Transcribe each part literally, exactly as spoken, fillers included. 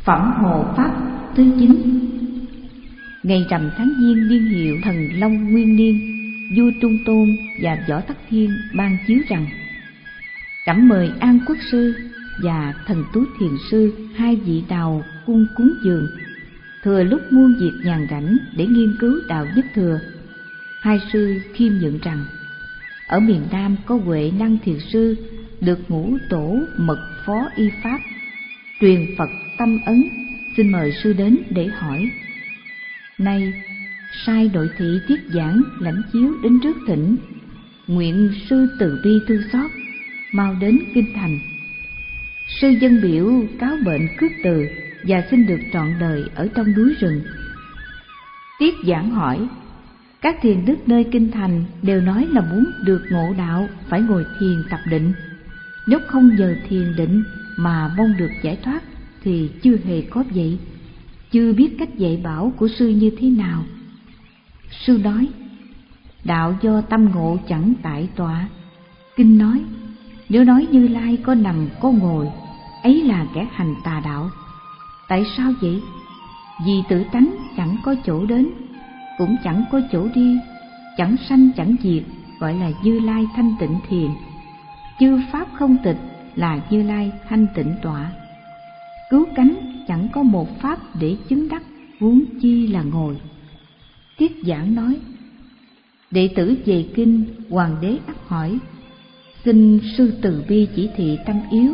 Phẩm hộ pháp thứ chín. Ngày rằm tháng Giêng niên hiệu Thần Long Nguyên Niên, vua Trung Tôn và Võ Tắc Thiên ban chiếu rằng: Trẫm mời An Quốc sư và Thần Tú Thiền sư, hai vị đạo cung cúng dường, thừa lúc muôn việc nhàn rảnh để nghiên cứu đạo nhất thừa. Hai sư khiêm nhượng rằng: ở miền Nam có Huệ Năng Thiền sư, được ngũ tổ mật phó y pháp, truyền Phật tâm ấn, xin mời sư đến để hỏi. Nay sai đội thị Tiết Giảng lãnh chiếu đến trước thỉnh, nguyện sư từ bi thương xót, mau đến kinh thành. Sư dân biểu cáo bệnh khước từ và xin được trọn đời ở trong núi rừng. Tiết Giảng hỏi: các thiền đức nơi kinh thành đều nói là muốn được ngộ đạo phải ngồi thiền tập định, nếu không nhờ thiền định mà mong được giải thoát thì chưa hề có vậy, chưa biết cách dạy bảo của sư như thế nào. Sư nói: đạo do tâm ngộ chẳng tại tọa. Kinh nói: nếu nói Như Lai có nằm có ngồi, ấy là kẻ hành tà đạo. Tại sao vậy? Vì tự tánh chẳng có chỗ đến, cũng chẳng có chỗ đi, chẳng sanh chẳng diệt, gọi là Như Lai thanh tịnh thiền. Chư pháp không tịch là Như Lai thanh tịnh tọa. Cứu cánh chẳng có một pháp để chứng đắc, huống chi là ngồi. Tiết Giảng nói: đệ tử về kinh, hoàng đế ắt hỏi, xin sư từ bi chỉ thị tâm yếu,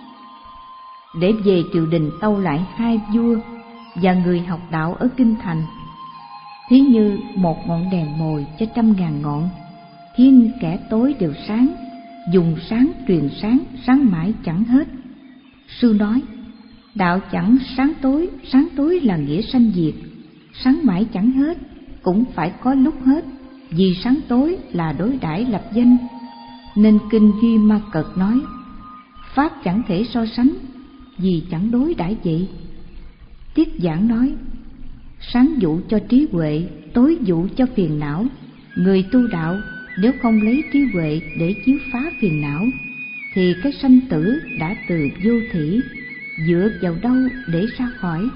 để về triều đình tâu lại hai vua và người học đạo ở kinh thành. Thí như một ngọn đèn mồi cho trăm ngàn ngọn, khiến kẻ tối đều sáng, dùng sáng truyền sáng, sáng mãi chẳng hết. Sư nói: đạo chẳng sáng tối, sáng tối là nghĩa sanh diệt, sáng mãi chẳng hết, cũng phải có lúc hết, vì sáng tối là đối đãi lập danh. Nên kinh Duy Ma Cật nói: pháp chẳng thể so sánh, vì chẳng đối đãi vậy. Tiết Giảng nói: sáng dụ cho trí huệ, tối dụ cho phiền não. Người tu đạo nếu không lấy trí huệ để chiếu phá phiền não, thì cái sanh tử đã từ vô thỉ, dựa vào đâu để ra khỏi?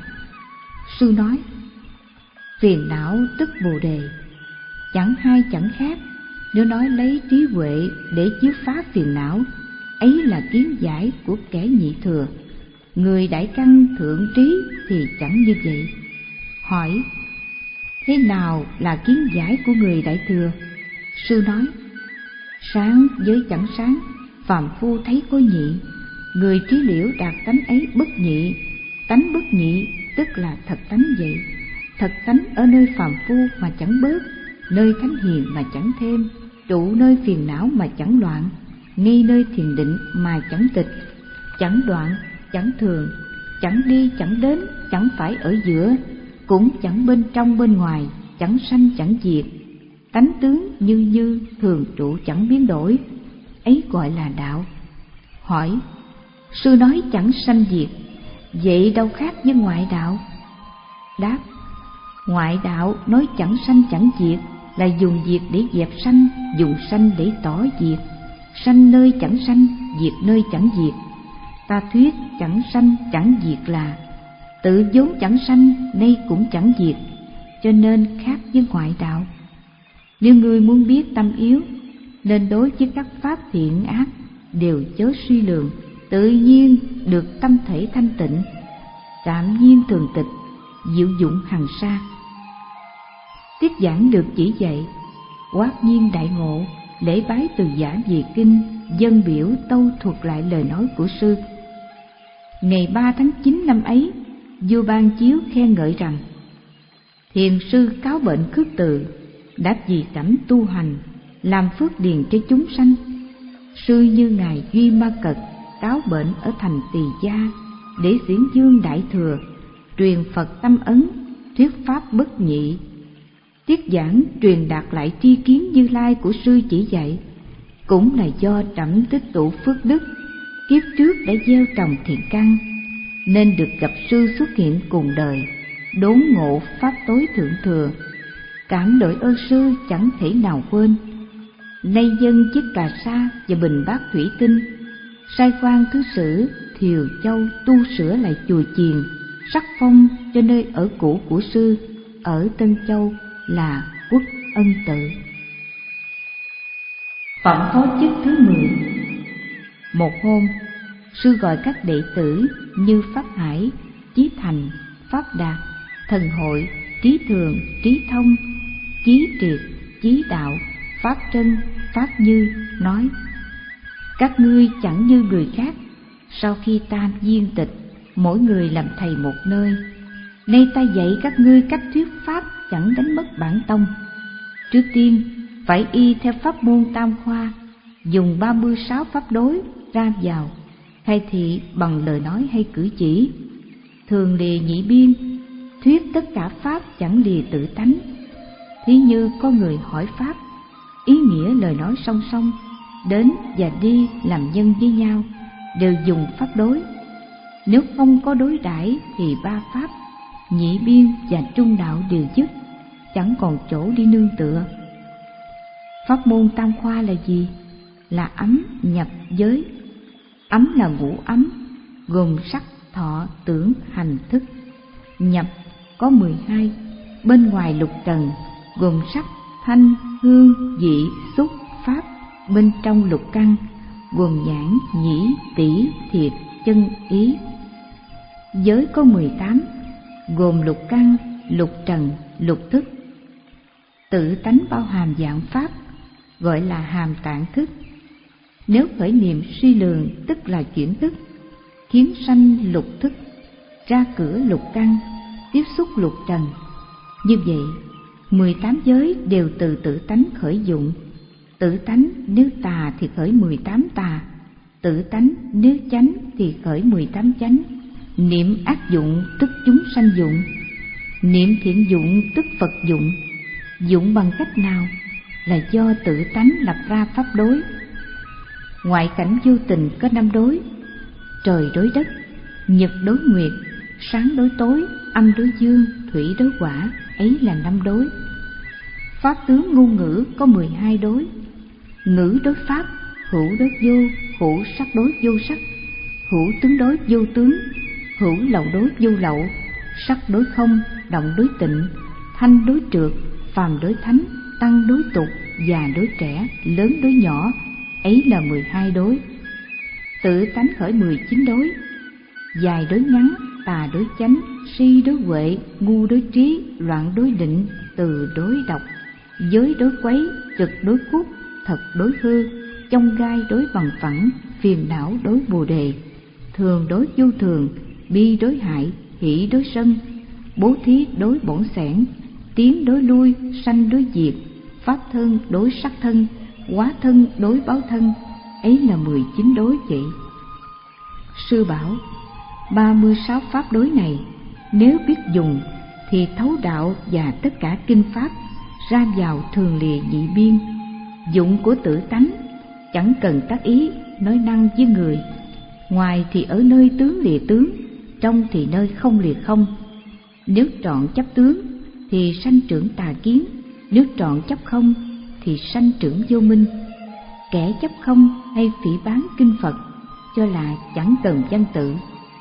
Sư nói: phiền não tức bồ đề, chẳng hai chẳng khác. Nếu nói lấy trí huệ để chiếu phá phiền não, ấy là kiến giải của kẻ nhị thừa. Người đại căn thượng trí thì chẳng như vậy. Hỏi: thế nào là kiến giải của người đại thừa? Sư nói: sáng với chẳng sáng, phàm phu thấy có nhị. Người trí liễu đạt tánh ấy bất nhị. Tánh bất nhị tức là thật tánh vậy. Thật tánh ở nơi phàm phu mà chẳng bớt, nơi thánh hiền mà chẳng thêm, trụ nơi phiền não mà chẳng loạn, ngay nơi thiền định mà chẳng tịch, chẳng đoạn, chẳng thường, chẳng đi chẳng đến, chẳng phải ở giữa, cũng chẳng bên trong bên ngoài, chẳng sanh chẳng diệt, tánh tướng như như, thường trụ chẳng biến đổi, ấy gọi là đạo. Hỏi: sư nói chẳng sanh diệt, vậy đâu khác với ngoại đạo? Đáp: ngoại đạo nói chẳng sanh chẳng diệt là dùng diệt để dẹp sanh, dùng sanh để tỏ diệt. Sanh nơi chẳng sanh, diệt nơi chẳng diệt. Ta thuyết chẳng sanh chẳng diệt là tự vốn chẳng sanh, nay cũng chẳng diệt, cho nên khác với ngoại đạo. Nếu ngươi muốn biết tâm yếu, nên đối với các pháp thiện ác đều chớ suy lường, tự nhiên được tâm thể thanh tịnh, trạm nhiên thường tịch, diệu dụng hằng sa. Tiết Giảng được chỉ dạy, quát nhiên đại ngộ, lễ bái từ giả về kinh, dân biểu tâu thuật lại lời nói của sư. Ngày ba tháng chín năm ấy, vua ban chiếu khen ngợi rằng: thiền sư cáo bệnh khước từ, đã vì trẫm tu hành, làm phước điền cho chúng sanh. Sư như ngài Duy Ma Cật cáo bệnh ở thành Tỳ Gia, để diễn dương đại thừa, truyền Phật tâm ấn, thuyết pháp bất nhị. Tiết Giảng truyền đạt lại tri kiến Như Lai của sư chỉ dạy, cũng là do trẫm tích tụ phước đức, kiếp trước đã gieo trồng thiện căn, nên được gặp sư xuất hiện cùng đời, đốn ngộ pháp tối thượng thừa. Cảm đội ơn sư chẳng thể nào quên. Nay dân chiếc cà sa và bình bát thủy tinh, sai quan thứ sử Thiều Châu tu sửa lại chùa chiền, sắc phong cho nơi ở cũ của sư ở Tân Châu là Quốc Ân Tự. Phẩm phó chức thứ mười. Một hôm, sư gọi các đệ tử như Pháp Hải, Chí Thành, Pháp Đạt, Thần Hội, Trí Thường, Trí Thông, Chí Triệt, Chí Đạo, Pháp Trân, Pháp Như, nói: các ngươi chẳng như người khác, sau khi ta viên tịch, mỗi người làm thầy một nơi. Nay ta dạy các ngươi cách thuyết pháp chẳng đánh mất bản tông. Trước tiên phải y theo pháp môn tam khoa, dùng ba mươi sáu pháp đối ra vào, khai thị bằng lời nói hay cử chỉ. Thường lìa nhị biên, thuyết tất cả pháp chẳng lìa tự tánh. Thí như có người hỏi pháp, ý nghĩa lời nói song song, đến và đi làm nhân với nhau, đều dùng pháp đối. Nếu không có đối đãi thì ba pháp, nhị biên và trung đạo đều dứt, chẳng còn chỗ đi nương tựa. Pháp môn tam khoa là gì? Là ấm nhập giới. Ấm là ngũ ấm, gồm sắc, thọ, tưởng, hành, thức. Nhập có mười hai, bên ngoài lục trần, gồm sắc, thanh, hương, vị, xúc, pháp. Bên trong lục căn, gồm nhãn, nhĩ, tỷ, thiệt, chân, ý. Giới có mười tám, gồm lục căn, lục trần, lục thức. Tự tánh bao hàm dạng pháp, gọi là hàm tạng thức. Nếu khởi niệm suy lường tức là chuyển thức, khiến sanh lục thức, ra cửa lục căn, tiếp xúc lục trần. Như vậy, mười tám giới đều từ tự tánh khởi dụng. Tự tánh nếu tà thì khởi mười tám tà, tự tánh nếu chánh thì khởi mười tám chánh. Niệm ác dụng tức chúng sanh dụng, niệm thiện dụng tức Phật dụng. Dụng bằng cách nào? Là do tự tánh lập ra pháp đối. Ngoại cảnh vô tình có năm đối: trời đối đất, nhật đối nguyệt, sáng đối tối, âm đối dương, thủy đối hỏa, ấy là năm đối. Pháp tướng ngôn ngữ có mười hai đối: ngữ đối pháp, hữu đối vô, hữu sắc đối vô sắc, hữu tướng đối vô tướng, hữu lậu đối vô lậu, sắc đối không, động đối tịnh, thanh đối trượt, phàm đối thánh, tăng đối tục, già đối trẻ, lớn đối nhỏ, ấy là mười hai đối. Tự tánh khởi mười chín đối: dài đối ngắn, tà đối chánh, si đối huệ, ngu đối trí, loạn đối định, từ đối độc, giới đối quấy, trực đối quốc, thật đối hư, chông gai đối bằng phẳng, phiền não đối bồ đề, thường đối vô thường, bi đối hại, hỷ đối sân, bố thí đối bổn xẻn, tiến đối lui, sanh đối diệt, pháp thân đối sắc thân, hóa thân đối báo thân, ấy là mười chín đối vậy. Sư bảo, ba mươi sáu pháp đối này nếu biết dùng thì thấu đạo và tất cả kinh pháp, ra vào thường lìa nhị biên. Dụng của tự tánh chẳng cần tác ý nói năng với người, ngoài thì ở nơi tướng lìa tướng, trong thì nơi không lìa không. Nếu trọn chấp tướng thì sanh trưởng tà kiến, nếu trọn chấp không thì sanh trưởng vô minh. Kẻ chấp không hay phỉ báng kinh Phật cho là chẳng cần văn tự.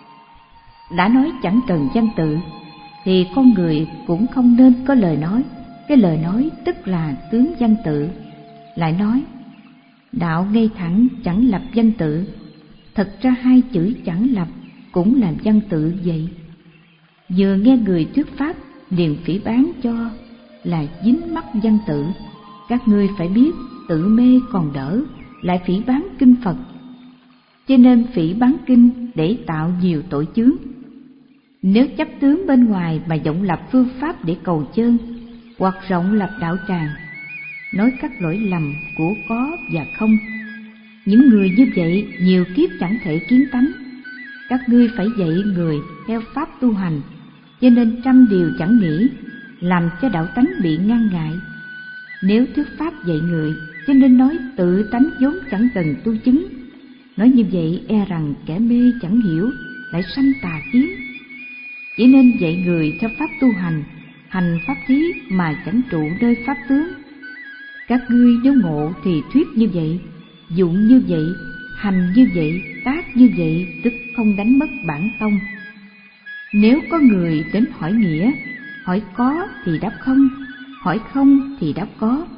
Đã nói chẳng cần văn tự thì con người cũng không nên có lời nói. Cái lời nói tức là tướng văn tự. Lại nói đạo ngay thẳng chẳng lập văn tự, thật ra hai chữ chẳng lập cũng là văn tự vậy. Vừa nghe người thuyết pháp liền phỉ báng cho là dính mắc văn tự. Các ngươi phải biết tự mê còn đỡ, lại phỉ báng kinh Phật. Cho nên phỉ báng kinh để tạo nhiều tội chướng. Nếu chấp tướng bên ngoài mà vọng lập phương pháp để cầu chơn, hoặc rộng lập đạo tràng, nói các lỗi lầm của có và không, những người như vậy nhiều kiếp chẳng thể kiến tánh. Các ngươi phải dạy người theo pháp tu hành, cho nên trăm điều chẳng nghĩ, làm cho đạo tánh bị ngăn ngại. Nếu thuyết pháp dạy người, cho nên nói tự tánh vốn chẳng cần tu chứng. Nói như vậy e rằng kẻ mê chẳng hiểu, lại sanh tà kiến. Chỉ nên dạy người theo pháp tu hành, hành pháp thí mà chẳng trụ nơi pháp tướng. Các ngươi nếu ngộ thì thuyết như vậy, dụng như vậy, hành như vậy, tác như vậy, tức không đánh mất bản tông. Nếu có người đến hỏi nghĩa, hỏi có thì đáp không, hỏi không thì đáp có.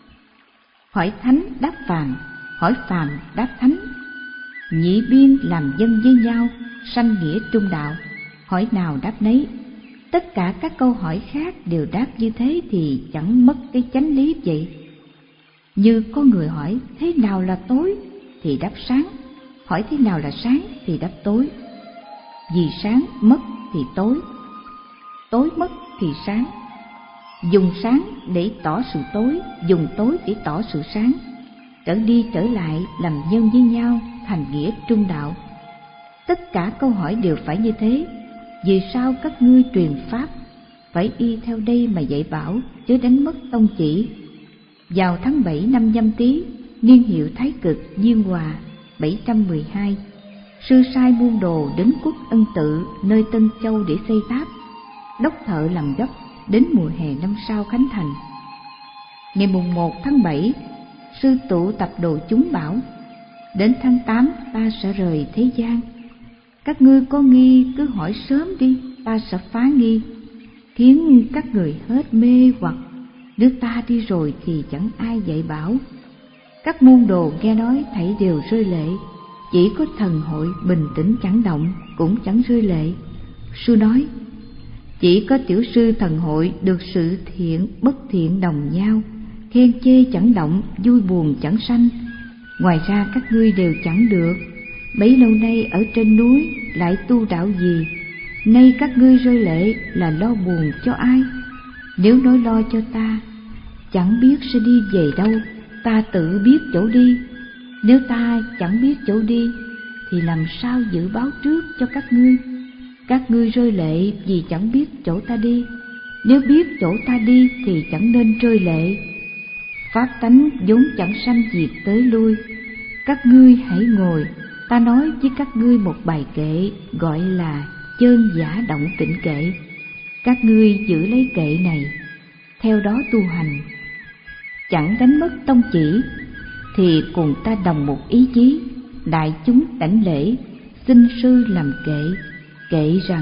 Hỏi thánh đáp phàm, hỏi phàm đáp thánh. Nhị biên làm dân với nhau, sanh nghĩa trung đạo, hỏi nào đáp nấy. Tất cả các câu hỏi khác đều đáp như thế thì chẳng mất cái chánh lý vậy. Như có người hỏi thế nào là tối thì đáp sáng, hỏi thế nào là sáng thì đáp tối. Vì sáng mất thì tối, tối mất thì sáng. Dùng sáng để tỏ sự tối, dùng tối để tỏ sự sáng. Trở đi trở lại làm nhân với nhau, thành nghĩa trung đạo. Tất cả câu hỏi đều phải như thế. Vì sao các ngươi truyền pháp phải y theo đây mà dạy bảo, chớ đánh mất tông chỉ? Vào tháng bảy năm Nhâm Tý, niên hiệu Thái Cực Diên Hòa bảy trăm mười hai, sư sai buôn đồ đến quốc Ân Tự nơi Tân Châu để xây tháp. Đốc thợ làm gấp, đến mùa hè năm sau khánh thành. Ngày mùng một tháng bảy, sư tụ tập đồ chúng bảo: đến tháng tám ta sẽ rời thế gian. Các ngươi có nghi cứ hỏi sớm đi, ta sẽ phá nghi, khiến các người hết mê hoặc. Nếu ta đi rồi thì chẳng ai dạy bảo. Các môn đồ nghe nói thảy đều rơi lệ, chỉ có thần hội bình tĩnh chẳng động, cũng chẳng rơi lệ. Sư nói: chỉ có tiểu sư thần hội được sự thiện bất thiện đồng nhau, khen chê chẳng động, vui buồn chẳng sanh. Ngoài ra các ngươi đều chẳng được. Bấy lâu nay ở trên núi lại tu đạo gì, nay các ngươi rơi lệ là lo buồn cho ai? Nếu nói lo cho ta, chẳng biết sẽ đi về đâu, ta tự biết chỗ đi. Nếu ta chẳng biết chỗ đi, thì làm sao dự báo trước cho các ngươi? Các ngươi rơi lệ vì chẳng biết chỗ ta đi, nếu biết chỗ ta đi thì chẳng nên rơi lệ. Pháp tánh vốn chẳng sanh diệt tới lui. Các ngươi hãy ngồi, ta nói với các ngươi một bài kệ gọi là Chơn Giả Động Tịnh Kệ. Các ngươi giữ lấy kệ này, theo đó tu hành, chẳng đánh mất tông chỉ, thì cùng ta đồng một ý chí. Đại chúng đảnh lễ, xin sư làm kệ. Kệ rằng: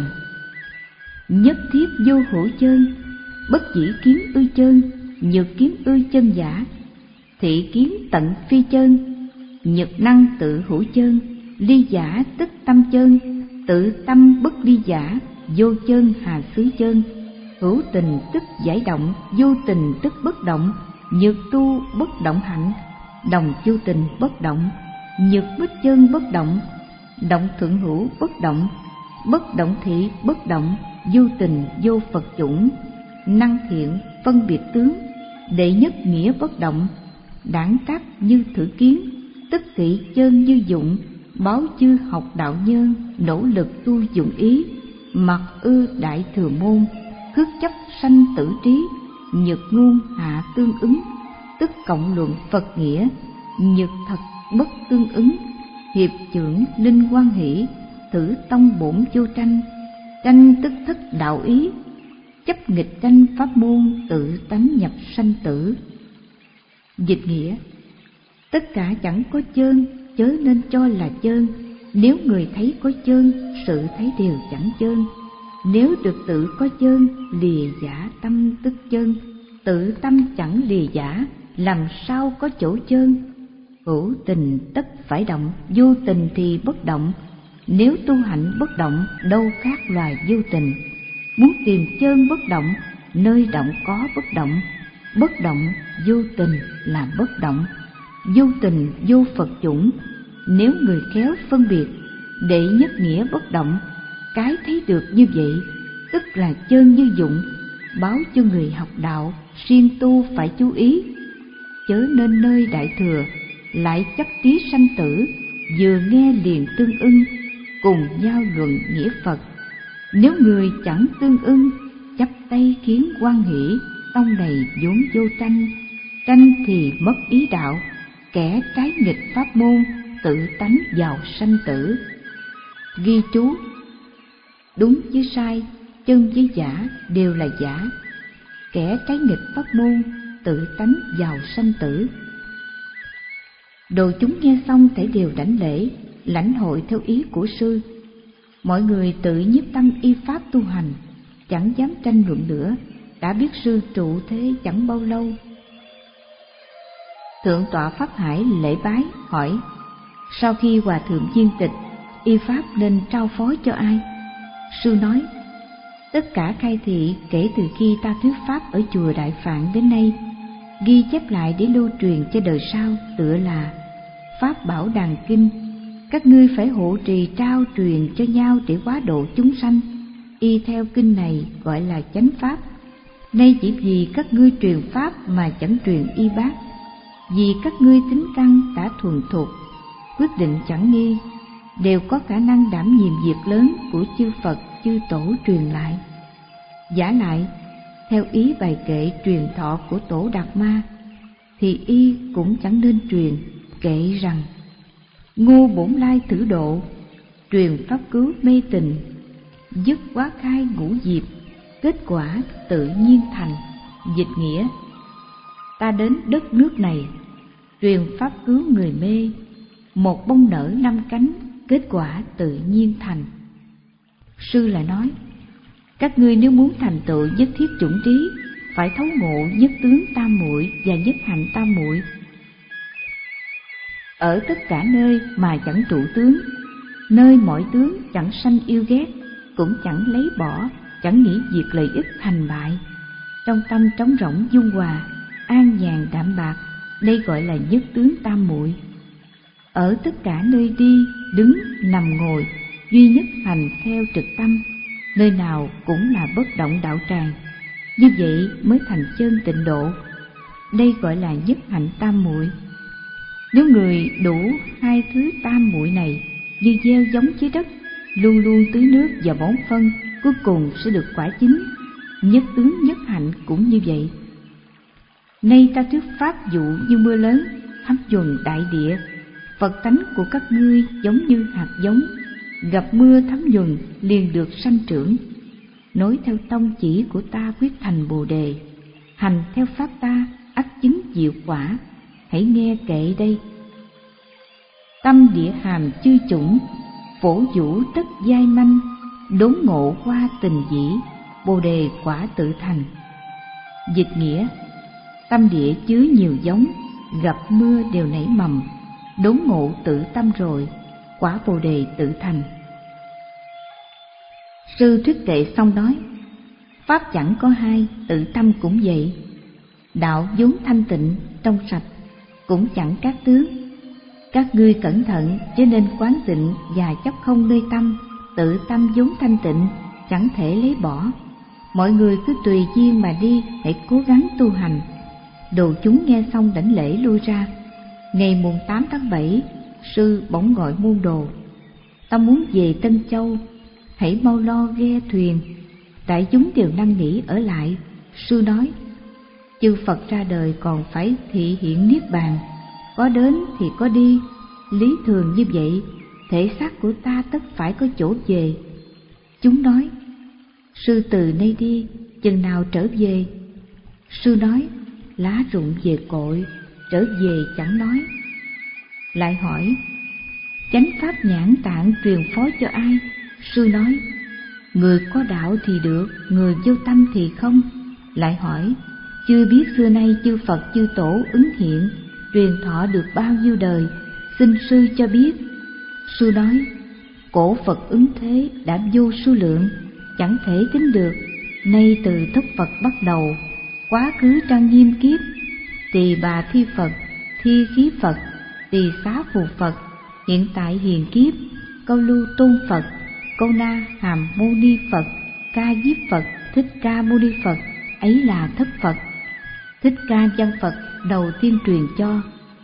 nhất thiết vô hữu chơn, bất dĩ kiến ư chơn, nhược kiến ư chân giả. Thị kiến tận phi chơn, nhược năng tự hữu chơn. Ly giả tức tâm chơn, tự tâm bất ly giả. Vô chơn hà xứ chơn, hữu tình tức giải động. Vô tình tức bất động, nhược tu bất động hạnh. Đồng vô tình bất động, nhược bích chơn bất động. Động thượng hữu bất động, bất động thị bất động. Vô tình vô Phật chủng, năng thiện phân biệt tướng. Đệ nhất nghĩa bất động, đảng cáp như thử kiến. Tức thị chơn như dụng, báo chư học đạo nhân. Nỗ lực tu dụng ý, mặc ư đại thừa môn. Khước chấp sanh tử trí, nhược ngôn hạ tương ứng. Tức cộng luận Phật nghĩa, nhược thật bất tương ứng. Hiệp trưởng linh quan hỷ, thử tông bổn vô tranh. Tranh tức thất đạo ý, chấp nghịch tranh pháp môn. Tự tánh nhập sanh tử. Dịch nghĩa: tất cả chẳng có chơn, chớ nên cho là chơn. Nếu người thấy có chơn, sự thấy đều chẳng chơn. Nếu được tự có chơn, lìa giả tâm tức chơn. Tự tâm chẳng lìa giả, làm sao có chỗ chơn? Hữu tình tất phải động, vô tình thì bất động. Nếu tu hạnh bất động, đâu khác loài vô tình. Muốn tìm chơn bất động, nơi động có bất động. Bất động vô tình là bất động. Vô tình vô Phật chủng. Nếu người khéo phân biệt, đệ nhất nghĩa bất động. Cái thấy được như vậy, tức là chơn như dụng. Báo cho người học đạo, siêng tu phải chú ý. Chớ nên nơi đại thừa, lại chấp trí sanh tử. Vừa nghe liền tương ưng, cùng nhau luận nghĩa Phật. Nếu người chẳng tương ưng, chấp tay kiến hoan hỷ. Tông này vốn vô tranh, tranh thì mất ý đạo. Kẻ trái nghịch pháp môn, tự tánh vào sanh tử. Ghi chú: đúng với sai, chân với giả đều là giả. Kẻ trái nghịch pháp môn, tự tánh vào sanh tử. Đồ chúng nghe xong thể đều đảnh lễ, lãnh hội theo ý của sư. Mọi người tự nhiếp tâm y pháp tu hành, chẳng dám tranh luận nữa, đã biết sư trụ thế chẳng bao lâu. Thượng tọa Pháp Hải lễ bái hỏi: sau khi hòa thượng viên tịch, y pháp nên trao phối cho ai? Sư nói: tất cả khai thị kể từ khi ta thuyết pháp ở chùa Đại Phạn đến nay, ghi chép lại để lưu truyền cho đời sau, tựa là Pháp Bảo Đàn Kinh. Các ngươi phải hộ trì trao truyền cho nhau để hóa độ chúng sanh. Y theo kinh này gọi là chánh pháp. Nay chỉ vì các ngươi truyền pháp mà chẳng truyền y bác, vì các ngươi tính căn đã thuần thục, quyết định chẳng nghi, đều có khả năng đảm nhiệm việc lớn của chư Phật chư Tổ truyền lại. Giả lại, theo ý bài kệ truyền thọ của Tổ Đạt Ma, thì y cũng chẳng nên truyền kệ rằng: Ngô Bổn Lai thử độ, truyền pháp cứu mê tình, dứt quá khai ngũ diệp, kết quả tự nhiên thành. Dịch nghĩa: ta đến đất nước này, truyền pháp cứu người mê, một bông nở năm cánh, kết quả tự nhiên thành. Sư lại nói: các ngươi nếu muốn thành tựu nhất thiết chủng trí, phải thấu ngộ nhất tướng tam muội và nhất hạnh tam muội. Ở tất cả nơi mà chẳng trụ tướng, nơi mọi tướng chẳng sanh yêu ghét, cũng chẳng lấy bỏ, chẳng nghĩ việc lợi ích thành bại, trong tâm trống rỗng dung hòa, an nhàn đạm bạc, đây gọi là nhất tướng tam muội. Ở tất cả nơi đi, đứng, nằm ngồi, duy nhất hành theo trực tâm, nơi nào cũng là bất động đạo tràng, như vậy mới thành chân tịnh độ, đây gọi là nhất hạnh tam muội. Nếu người đủ hai thứ tam muội này, như gieo giống dưới đất, luôn luôn tưới nước và bón phân, cuối cùng sẽ được quả chín. Nhất tướng nhất hạnh cũng như vậy. Nay ta thuyết pháp dụ như mưa lớn thấm nhuần đại địa, Phật tánh của các ngươi giống như hạt giống, gặp mưa thấm nhuần liền được sanh trưởng. Nói theo tông chỉ của ta quyết thành Bồ đề, hành theo pháp ta ắt chính diệu quả. Hãy nghe kệ đây: tâm địa hàm chư chủng, phổ vũ tất giai manh, đốn ngộ hoa tình dĩ, Bồ đề quả tự thành. Dịch nghĩa: tâm địa chứa nhiều giống, gặp mưa đều nảy mầm, đốn ngộ tự tâm rồi, quả Bồ đề tự thành. Sư thuyết kệ xong nói: pháp chẳng có hai, tự tâm cũng vậy. Đạo vốn thanh tịnh trong sạch, cũng chẳng các tướng. Các ngươi cẩn thận, cho nên quán tịnh và chấp không nơi tâm. Tự tâm vốn thanh tịnh, chẳng thể lấy bỏ. Mọi người cứ tùy duyên mà đi, hãy cố gắng tu hành. Đồ chúng nghe xong đảnh lễ lui ra. Ngày mùng tám tháng bảy, sư bỗng gọi môn đồ: ta muốn về Tân Châu, hãy mau lo ghe thuyền. Đại chúng đều năn nỉ ở lại. Sư nói: chư Phật ra đời còn phải thị hiện niết bàn, có đến thì có đi, lý thường như vậy, thể xác của ta tất phải có chỗ về. Chúng nói: sư từ nay đi, chừng nào trở về? Sư nói: lá rụng về cội, trở về chẳng nói. Lại hỏi: chánh pháp nhãn tạng truyền phối cho ai? Sư nói: người có đạo thì được, người vô tâm thì không. Lại hỏi: chưa biết xưa nay chư Phật chư Tổ ứng hiện, truyền thọ được bao nhiêu đời, xin sư cho biết. Sư nói: cổ Phật ứng thế đã vô số lượng, chẳng thể tính được. Nay từ thất Phật bắt đầu, quá khứ trang nghiêm kiếp, tỳ bà thi Phật, thi khí Phật, tỳ xá phù Phật, hiện tại hiền kiếp, câu lưu tôn Phật, câu na hàm mô ni Phật, ca diếp Phật, thích ca mô ni Phật, ấy là thất Phật. Thích ca văn Phật đầu tiên truyền cho: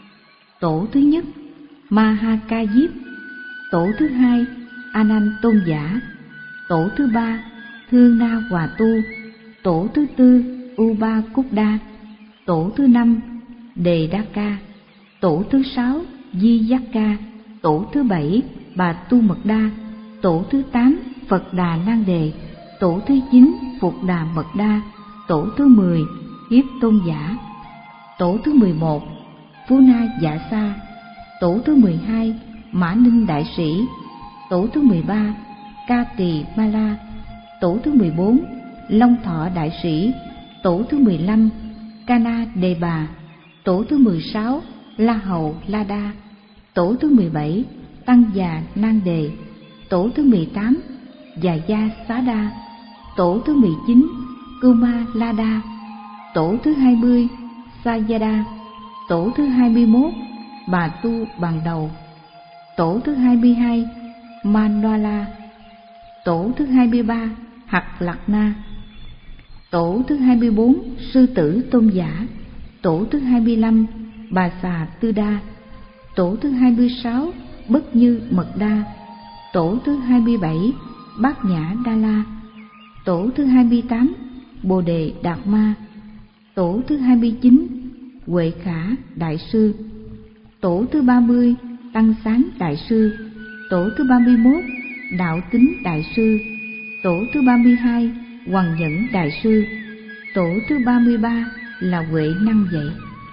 tổ thứ nhất Ma Ha Ca Diếp, tổ thứ hai A Nan Tôn Giả, tổ thứ ba Thương Na Hòa Tu, tổ thứ tư U Ba Cúc Đa, tổ thứ năm Đề Đa Ca, tổ thứ sáu Di Giác Ca, tổ thứ bảy Bà Tu Mật Đa, tổ thứ tám Phật Đà Nan Đề, tổ thứ chín Phục Đà Mật Đa, tổ thứ mười Hiếp Tôn Giả, tổ thứ mười một Phú Na Dạ Sa, tổ thứ mười hai Mã Ninh Đại Sĩ, tổ thứ mười ba Ca Tỳ Ma La. Tổ thứ mười bốn, Long Thọ Đại Sĩ. Tổ thứ mười lăm, Cana Đề Bà. Tổ thứ mười sáu, La Hầu La Đa. Tổ thứ mười bảy, Tăng Già Nan Đề. Tổ thứ mười tám, Già Gia Xá Đa. Tổ thứ mười chín, Kuma La Đa. Tổ thứ hai mươi, Sayada. Tổ thứ hai mươi mốt, Bà Tu Bằng Đầu. Tổ thứ hai mươi hai, Manola. Tổ thứ hai mươi ba, Hạt Lạc Na. Tổ thứ hai mươi bốn, Sư Tử Tôn Giả. Tổ thứ hai mươi lăm, Bà Xà Tư Đa. Tổ thứ hai mươi sáu, Bất Như Mật Đa. Tổ thứ hai mươi bảy, Bát Nhã Đa La. Tổ thứ hai mươi tám, Bồ Đề Đạt Ma. Tổ thứ hai mươi chín, Huệ Khả Đại Sư. Tổ thứ ba mươi, Tăng Sáng Đại Sư. Tổ thứ ba mươi mốt, Đạo Tính Đại Sư. Tổ thứ ba mươi hai, Hoằng Nhẫn Đại Sư. Tổ thứ ba mươi ba là Huệ Năng Dạy.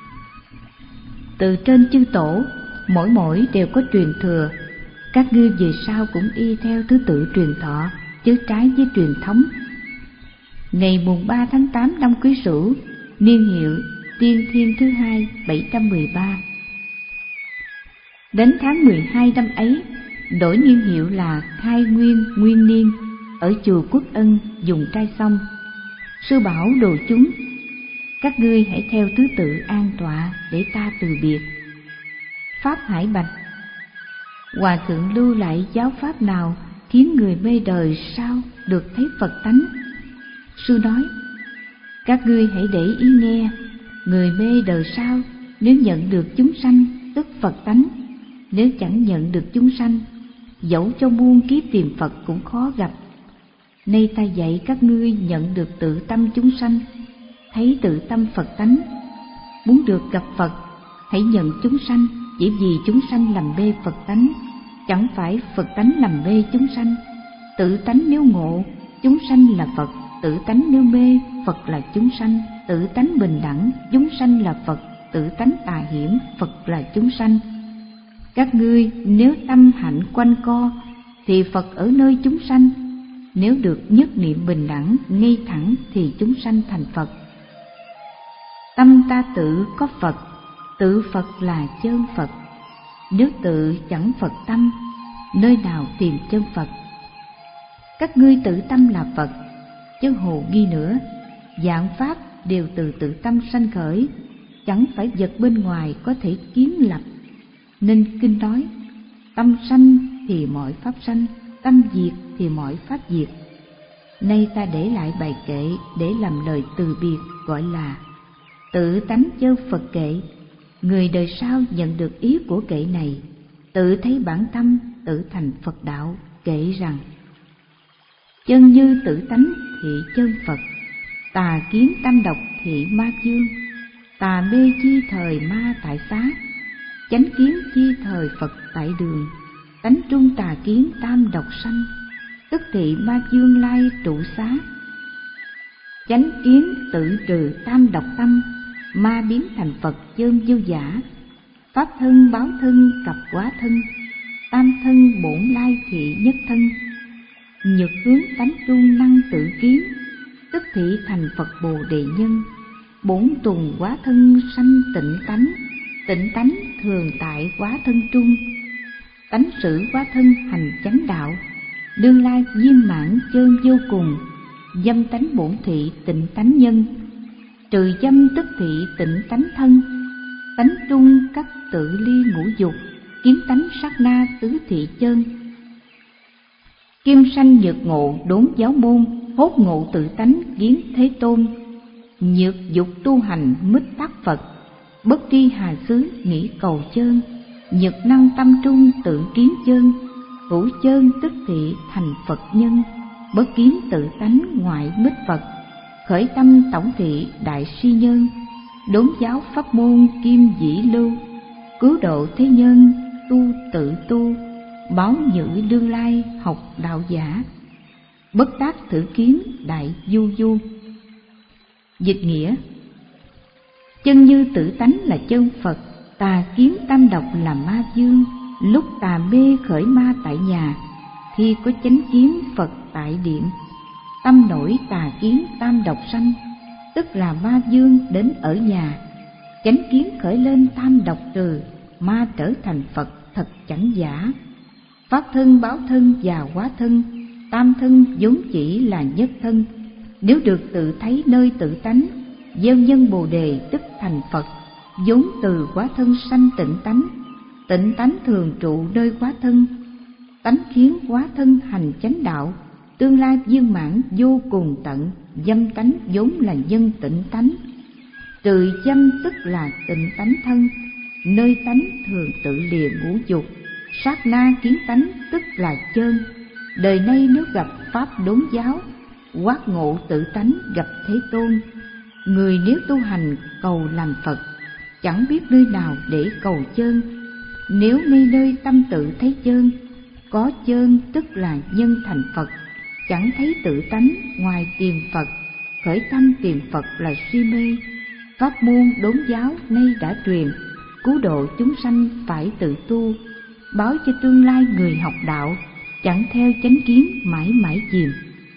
Từ trên chư tổ, mỗi mỗi đều có truyền thừa. Các ngươi về sau cũng y theo thứ tự truyền thọ, chứ trái với truyền thống. Ngày mùng ba tháng tám năm Quý Sửu, niên hiệu Tiên Thiên thứ hai bảy trăm mười ba. Đến tháng mười hai năm ấy, đổi niên hiệu là Khai Nguyên Nguyên Niên, ở chùa Quốc Ân dùng trai xong. Sư bảo đồ chúng: các ngươi hãy theo thứ tự an tọa để ta từ biệt. Pháp Hải bạch: Hòa thượng lưu lại giáo pháp nào khiến người mê đời sao được thấy Phật tánh? Sư nói: các ngươi hãy để ý nghe. Người mê đời sao, nếu nhận được chúng sanh tức Phật tánh, nếu chẳng nhận được chúng sanh, dẫu cho muôn kiếp tìm Phật cũng khó gặp. Nay ta dạy các ngươi nhận được tự tâm chúng sanh, thấy tự tâm Phật tánh. Muốn được gặp Phật, hãy nhận chúng sanh, chỉ vì chúng sanh làm mê Phật tánh, chẳng phải Phật tánh làm mê chúng sanh. Tự tánh nếu ngộ, chúng sanh là Phật; tự tánh nếu mê, Phật là chúng sanh. Tự tánh bình đẳng, chúng sanh là Phật; tự tánh tà hiểm, Phật là chúng sanh. Các ngươi nếu tâm hạnh quanh co, thì Phật ở nơi chúng sanh. Nếu được nhất niệm bình đẳng, ngay thẳng, thì chúng sanh thành Phật. Tâm ta tự có Phật, tự Phật là chân Phật. Nếu tự chẳng Phật tâm, nơi nào tìm chân Phật? Các ngươi tự tâm là Phật, chứ hồ nghi nữa. Vạn pháp đều từ tự tâm sanh khởi, chẳng phải vật bên ngoài có thể kiến lập. Nên kinh nói: tâm sanh thì mọi pháp sanh, tâm diệt thì mọi pháp diệt. Nay ta để lại bài kệ để làm lời từ biệt, gọi là Tự Tánh Chơn Phật Kệ. Người đời sau nhận được ý của kệ này, tự thấy bản tâm, tự thành Phật đạo. Kệ rằng: chân như tự tánh thị chân Phật, tà kiến tâm độc thị ma dương. Tà mê chi thời ma tại xá, chánh kiến chi thời Phật tại đường. Tánh trung tà kiến tam độc sanh, tức thị ma dương lai trụ xá. Chánh kiến tự trừ tam độc tâm, ma biến thành Phật chơn vô giả. Pháp thân báo thân cặp quá thân, tam thân bổn lai thị nhất thân. Nhược hướng tánh trung năng tự kiến, tức thị thành Phật Bồ Đề nhân. Bổn tùng quá thân sanh tịnh tánh, tịnh tánh thường tại quá thân trung. Tánh sử quá thân hành chánh đạo, đương lai viên mãn chơn vô cùng. Dâm tánh bổn thị tịnh tánh nhân, trừ dâm tức thị tịnh tánh thân. Tánh trung các tự ly ngũ dục, kiến tánh sát na tứ thị chân. Kim sanh nhược ngộ đốn giáo môn, hốt ngộ tự tánh kiến thế tôn. Nhược dục tu hành mít tác Phật, bất tri hà xứ nghĩ cầu chơn. Nhược năng tâm trung tự kiến chơn, hữu chơn tức thị thành Phật nhân. Bất kiến tự tánh ngoại mít Phật, khởi tâm tổng thị đại si nhân. Đốn giáo pháp môn kim dĩ lưu, cứu độ thế nhân tu tự tu. Báo nhữ đương lai học đạo giả, bất tác thử kiến đại du du. Dịch nghĩa: chân như tự tánh là chân Phật, tà kiến tam độc là ma dương. Lúc tà mê khởi ma tại nhà, khi có chánh kiến Phật tại điện. Tâm nổi tà kiến tam độc sanh, tức là ma vương đến ở nhà. Chánh kiến khởi lên tam độc trừ, ma trở thành Phật thật chẳng giả. Pháp thân, báo thân và hóa thân, tam thân vốn chỉ là nhất thân. Nếu được tự thấy nơi tự tánh, gieo nhân bồ đề tức thành Phật. Vốn từ hóa thân sanh tịnh tánh, tịnh tánh thường trụ nơi hóa thân. Tánh khiến hóa thân hành chánh đạo, tương lai viên mãn vô cùng tận. Dâm tánh vốn là nhân tịnh tánh, trừ dâm tức là tịnh tánh thân. Nơi tánh thường tự lìa ngũ dục, sát na kiến tánh tức là chơn. Đời nay nếu gặp pháp đốn giáo, quát ngộ tự tánh gặp Thế Tôn. Người nếu tu hành cầu làm Phật, chẳng biết nơi nào để cầu chơn. Nếu ngay nơi tâm tự thấy chơn, có chơn tức là nhân thành Phật. Chẳng thấy tự tánh ngoài tìm Phật, khởi tâm tìm Phật là si mê. Pháp môn đốn giáo nay đã truyền, cứu độ chúng sanh phải tự tu. Báo cho tương lai người học đạo, chẳng theo chánh kiến mãi mãi chìm.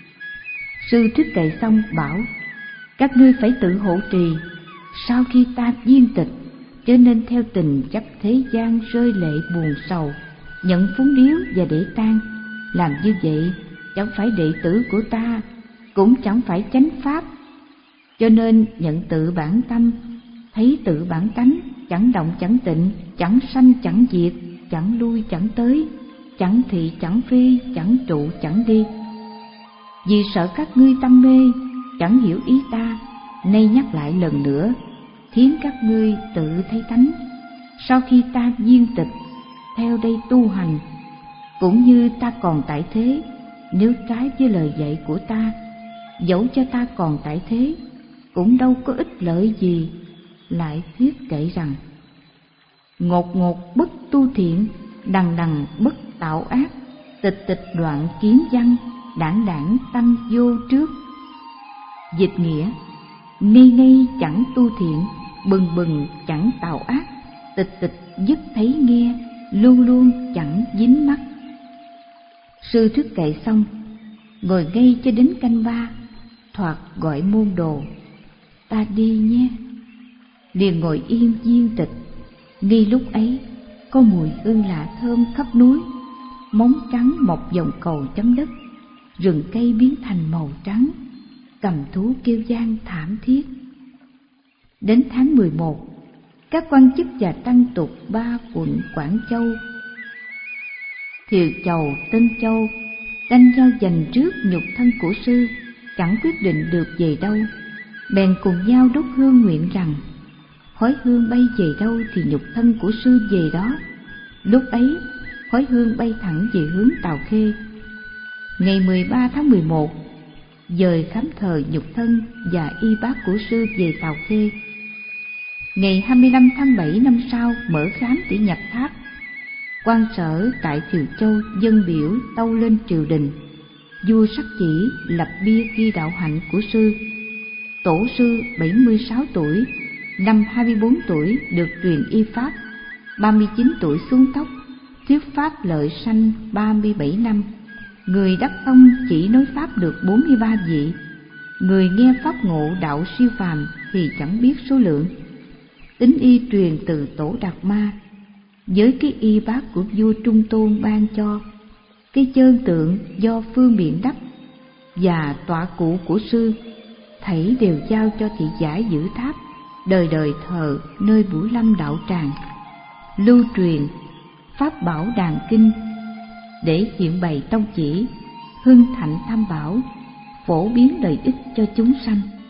Sư Thích Kệ xong bảo: các ngươi phải tự hộ trì. Sau khi ta viên tịch, cho nên theo tình chấp thế gian rơi lệ buồn sầu, nhận phúng điếu và để tang. Làm như vậy chẳng phải đệ tử của ta, cũng chẳng phải chánh pháp. Cho nên nhận tự bản tâm, thấy tự bản tánh, chẳng động chẳng tịnh, chẳng sanh chẳng diệt, chẳng lui chẳng tới, chẳng thị chẳng phi, chẳng trụ chẳng đi. Vì sợ các ngươi tâm mê, chẳng hiểu ý ta, nay nhắc lại lần nữa, khiến các ngươi tự thấy tánh. Sau khi ta viên tịch, theo đây tu hành, cũng như ta còn tại thế. Nếu trái với lời dạy của ta, dẫu cho ta còn tại thế, cũng đâu có ích lợi gì. Lại thuyết kể rằng: ngột ngột bất tu thiện, đằng đằng bất tạo ác, tịch tịch đoạn kiến văn, đảng đảng tâm vô trước. Dịch nghĩa: ngây ngây chẳng tu thiện, bừng bừng chẳng tạo ác, tịch tịch dứt thấy nghe, luôn luôn chẳng dính mắc. Sư Thích Kệ xong, ngồi ngay cho đến canh ba, thoạt gọi môn đồ: ta đi nhé. Liền ngồi yên viên tịch. Ngay lúc ấy có mùi hương lạ thơm khắp núi, móng trắng mọc vòng cầu chấm đất, rừng cây biến thành màu trắng, cầm thú kêu vang thảm thiết. Đến tháng mười một, các quan chức và tăng tục ba quận Quảng Châu, Thiều Chầu, Tân Châu tranh nhau giành trước nhục thân của sư, chẳng quyết định được về đâu, bèn cùng nhau đốt hương nguyện rằng: khói hương bay về đâu thì nhục thân của sư về đó. Lúc ấy khói hương bay thẳng về hướng Tào Khê. Ngày mười ba tháng mười một, dời khám thờ nhục thân và y bác của sư về Tào Khê. Ngày hai mươi lăm tháng bảy năm sau mở khám để nhập tháp. Quan sở tại Thiều Châu dâng biểu tâu lên triều đình. Vua sắc chỉ lập bia ghi đạo hạnh của sư. Tổ sư bảy mươi sáu tuổi, năm hai mươi bốn tuổi được truyền y pháp, ba mươi chín tuổi xuống tóc, thuyết pháp lợi sanh ba mươi bảy năm. Người đắc tông chỉ nói pháp được bốn mươi ba vị. Người nghe pháp ngộ đạo siêu phàm thì chẳng biết số lượng. Tính y truyền từ tổ Đạt Ma, với cái y bác của vua Trung Tôn ban cho, cái chơn tượng do Phương Biện đắp và tọa cụ của sư, thảy đều giao cho thị giả giữ tháp, đời đời thờ nơi Bửu Lâm đạo tràng, lưu truyền pháp bảo đàn kinh để hiện bày tông chỉ, hưng thạnh tam bảo, phổ biến lợi ích cho chúng sanh.